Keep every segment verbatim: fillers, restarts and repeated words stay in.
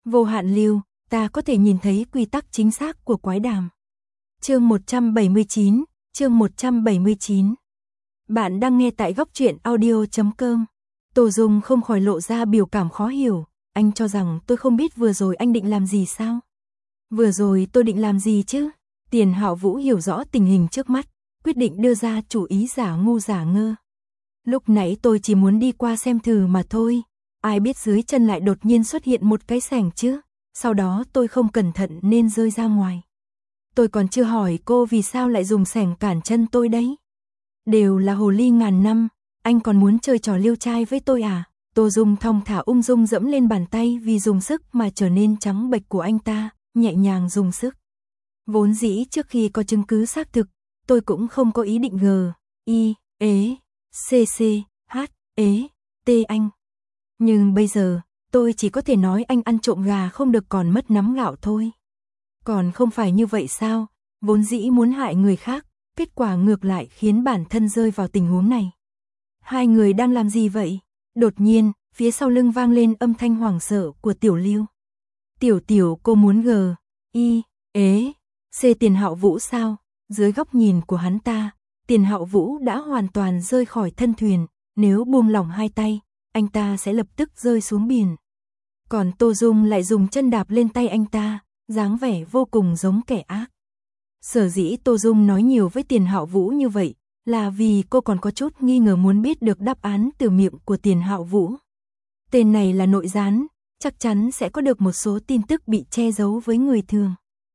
Vô hạn lưu, ta có thể nhìn thấy quy tắc chính xác của quái đàm. Chương một trăm bảy mươi chín, chương một trăm bảy mươi chín. Bạn đang nghe tại góc truyện audio chấm com. Tô Dung không khỏi lộ ra biểu cảm khó hiểu, anh cho rằng tôi không biết vừa rồi anh định làm gì sao? Vừa rồi tôi định làm gì chứ? Tiền Hạo Vũ hiểu rõ tình hình trước mắt, quyết định đưa ra chủ ý giả ngu giả ngơ. Lúc nãy tôi chỉ muốn đi qua xem thử mà thôi, ai biết dưới chân lại đột nhiên xuất hiện một cái xẻng chứ, sau đó tôi không cẩn thận nên rơi ra ngoài. Tôi còn chưa hỏi cô vì sao lại dùng xẻng cản chân tôi đấy. Đều là hồ ly ngàn năm, anh còn muốn chơi trò liêu trai với tôi à? Tô Dung thong thả ung dung dẫm lên bàn tay vì dùng sức mà trở nên trắng bệch của anh ta, nhẹ nhàng dùng sức. Vốn dĩ trước khi có chứng cứ xác thực, tôi cũng không có ý định g, i, ế, c, c, h, ế, t anh. Nhưng bây giờ, tôi chỉ có thể nói anh ăn trộm gà không được còn mất nắm gạo thôi. Còn không phải như vậy sao, vốn dĩ muốn hại người khác, kết quả ngược lại khiến bản thân rơi vào tình huống này. Hai người đang làm gì vậy? Đột nhiên, phía sau lưng vang lên âm thanh hoảng sợ của Tiểu Lưu. Tiểu Tiểu cô muốn g, i, ế, c Tiền Hạo Vũ sao? Dưới góc nhìn của hắn ta, Tiền Hạo Vũ đã hoàn toàn rơi khỏi thân thuyền, nếu buông lỏng hai tay, anh ta sẽ lập tức rơi xuống biển. Còn Tô Dung lại dùng chân đạp lên tay anh ta, dáng vẻ vô cùng giống kẻ ác. Sở dĩ Tô Dung nói nhiều với Tiền Hạo Vũ như vậy, là vì cô còn có chút nghi ngờ muốn biết được đáp án từ miệng của Tiền Hạo Vũ. Tên này là nội gián, chắc chắn sẽ có được một số tin tức bị che giấu với người thường.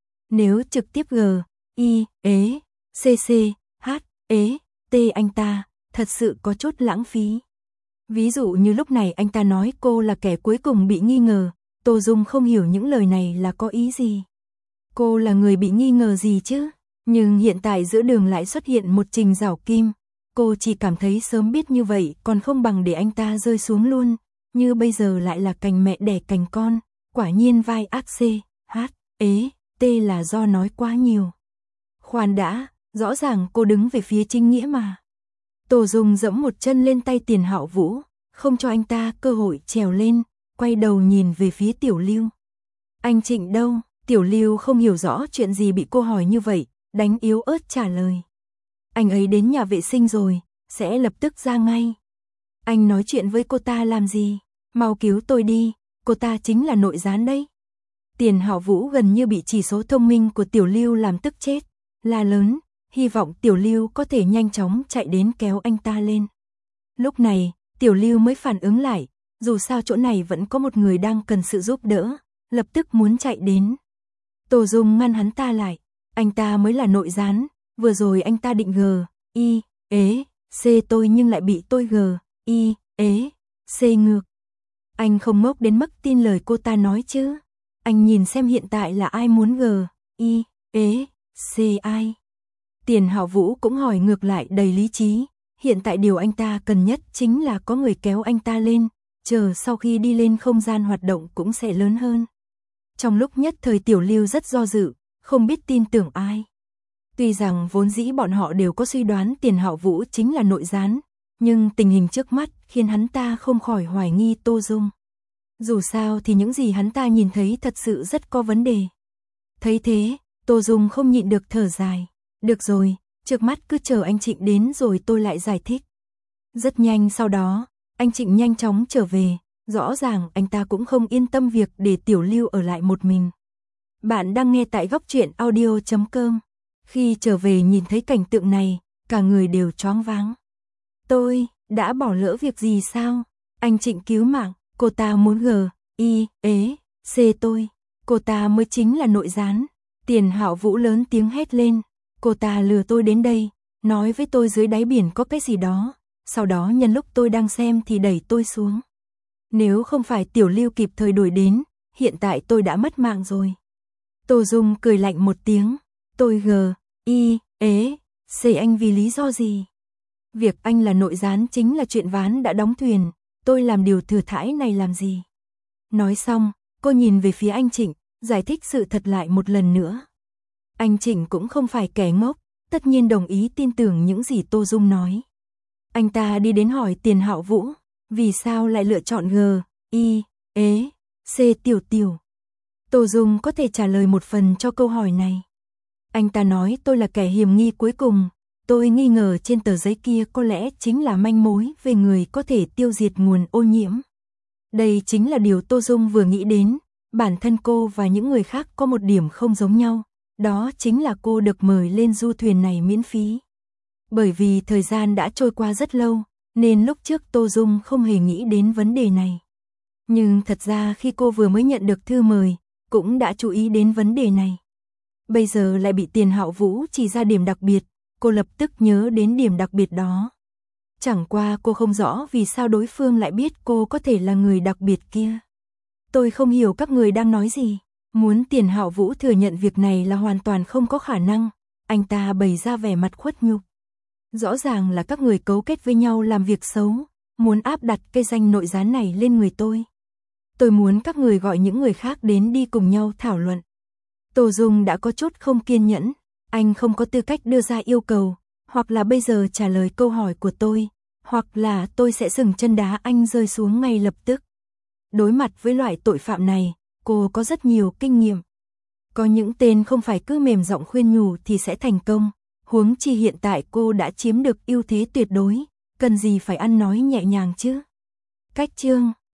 Nếu trực tiếp g, i, ế, c, c, h, ế, t anh ta, thật sự có chút lãng phí. Ví dụ như lúc này anh ta nói cô là kẻ cuối cùng bị nghi ngờ, Tô Dung không hiểu những lời này là có ý gì. Cô là người bị nghi ngờ gì chứ? Nhưng hiện tại giữa đường lại xuất hiện một Trình Giảo Kim, cô chỉ cảm thấy sớm biết như vậy còn không bằng để anh ta rơi xuống luôn, như bây giờ lại là cành mẹ đẻ cành con, quả nhiên vai ác c, h, ế, t là do nói quá nhiều. Khoan đã, rõ ràng cô đứng về phía chính nghĩa mà. Tô Dung dẫm một chân lên tay Tiền Hạo Vũ, không cho anh ta cơ hội trèo lên, quay đầu nhìn về phía Tiểu Lưu. Anh Trịnh đâu? Tiểu Lưu không hiểu rõ chuyện gì bị cô hỏi như vậy, đánh yếu ớt trả lời. Anh ấy đến nhà vệ sinh rồi, sẽ lập tức ra ngay. Anh nói chuyện với cô ta làm gì? Mau cứu tôi đi, cô ta chính là nội gián đấy. Tiền Hạo Vũ gần như bị chỉ số thông minh của Tiểu Lưu làm tức chết, la lớn, hy vọng Tiểu Lưu có thể nhanh chóng chạy đến kéo anh ta lên. Lúc này, Tiểu Lưu mới phản ứng lại, dù sao chỗ này vẫn có một người đang cần sự giúp đỡ, lập tức muốn chạy đến. Tô Dung ngăn hắn ta lại, anh ta mới là nội gián, vừa rồi anh ta định g, i, ế, c tôi nhưng lại bị tôi g, i, ế, c ngược. Anh không ngốc đến mức tin lời cô ta nói chứ. Anh nhìn xem hiện tại là ai muốn g, i, ế, c ai. Tiền Hạo Vũ cũng hỏi ngược lại đầy lý trí, hiện tại điều anh ta cần nhất chính là có người kéo anh ta lên, chờ sau khi đi lên không gian hoạt động cũng sẽ lớn hơn. Trong lúc nhất thời Tiểu Lưu rất do dự, không biết tin tưởng ai. Tuy rằng vốn dĩ bọn họ đều có suy đoán Tiền Hạo Vũ chính là nội gián, nhưng tình hình trước mắt khiến hắn ta không khỏi hoài nghi Tô Dung. Dù sao thì những gì hắn ta nhìn thấy thật sự rất có vấn đề. Thấy thế, Tô Dung không nhịn được thở dài. Được rồi, trước mắt cứ chờ anh Trịnh đến rồi tôi lại giải thích. Rất nhanh sau đó, anh Trịnh nhanh chóng trở về, rõ ràng anh ta cũng không yên tâm việc để Tiểu Lưu ở lại một mình. Bạn đang nghe tại góc truyện audio chấm com. Khi trở về nhìn thấy cảnh tượng này, cả người đều choáng váng. Tôi, đã bỏ lỡ việc gì sao? Anh Trịnh cứu mạng, cô ta muốn g, i, ế, c tôi. Cô ta mới chính là nội gián. Tiền Hạo Vũ lớn tiếng hét lên. Cô ta lừa tôi đến đây, nói với tôi dưới đáy biển có cái gì đó, sau đó nhân lúc tôi đang xem thì đẩy tôi xuống. Nếu không phải Tiểu Lưu kịp thời đuổi đến, hiện tại tôi đã mất mạng rồi. Tô Dung cười lạnh một tiếng, tôi g, i, ế, c anh vì lý do gì? Việc anh là nội gián chính là chuyện ván đã đóng thuyền, tôi làm điều thừa thãi này làm gì? Nói xong, cô nhìn về phía anh Trịnh, giải thích sự thật lại một lần nữa. Anh Trịnh cũng không phải kẻ ngốc, tất nhiên đồng ý tin tưởng những gì Tô Dung nói. Anh ta đi đến hỏi Tiền Hạo Vũ, vì sao lại lựa chọn g, i, ế, c Tiểu Tiểu. Tô Dung có thể trả lời một phần cho câu hỏi này. Anh ta nói tôi là kẻ hiểm nghi cuối cùng, tôi nghi ngờ trên tờ giấy kia có lẽ chính là manh mối về người có thể tiêu diệt nguồn ô nhiễm. Đây chính là điều Tô Dung vừa nghĩ đến, bản thân cô và những người khác có một điểm không giống nhau, đó chính là cô được mời lên du thuyền này miễn phí. Bởi vì thời gian đã trôi qua rất lâu, nên lúc trước Tô Dung không hề nghĩ đến vấn đề này. Nhưng thật ra khi cô vừa mới nhận được thư mời, cũng đã chú ý đến vấn đề này. Bây giờ lại bị Tiền Hạo Vũ chỉ ra điểm đặc biệt, cô lập tức nhớ đến điểm đặc biệt đó. Chẳng qua cô không rõ vì sao đối phương lại biết cô có thể là người đặc biệt kia. Tôi không hiểu các người đang nói gì. Muốn Tiền Hạo Vũ thừa nhận việc này là hoàn toàn không có khả năng. Anh ta bày ra vẻ mặt khuất nhục. Rõ ràng là các người cấu kết với nhau làm việc xấu, muốn áp đặt cây danh nội gián này lên người tôi. Tôi muốn các người gọi những người khác đến đi cùng nhau thảo luận. Tô Dung đã có chút không kiên nhẫn, anh không có tư cách đưa ra yêu cầu, hoặc là bây giờ trả lời câu hỏi của tôi, hoặc là tôi sẽ dừng chân đá anh rơi xuống ngay lập tức. Đối mặt với loại tội phạm này, cô có rất nhiều kinh nghiệm. Có những tên không phải cứ mềm giọng khuyên nhủ thì sẽ thành công, huống chi hiện tại cô đã chiếm được ưu thế tuyệt đối, cần gì phải ăn nói nhẹ nhàng chứ. Cách chương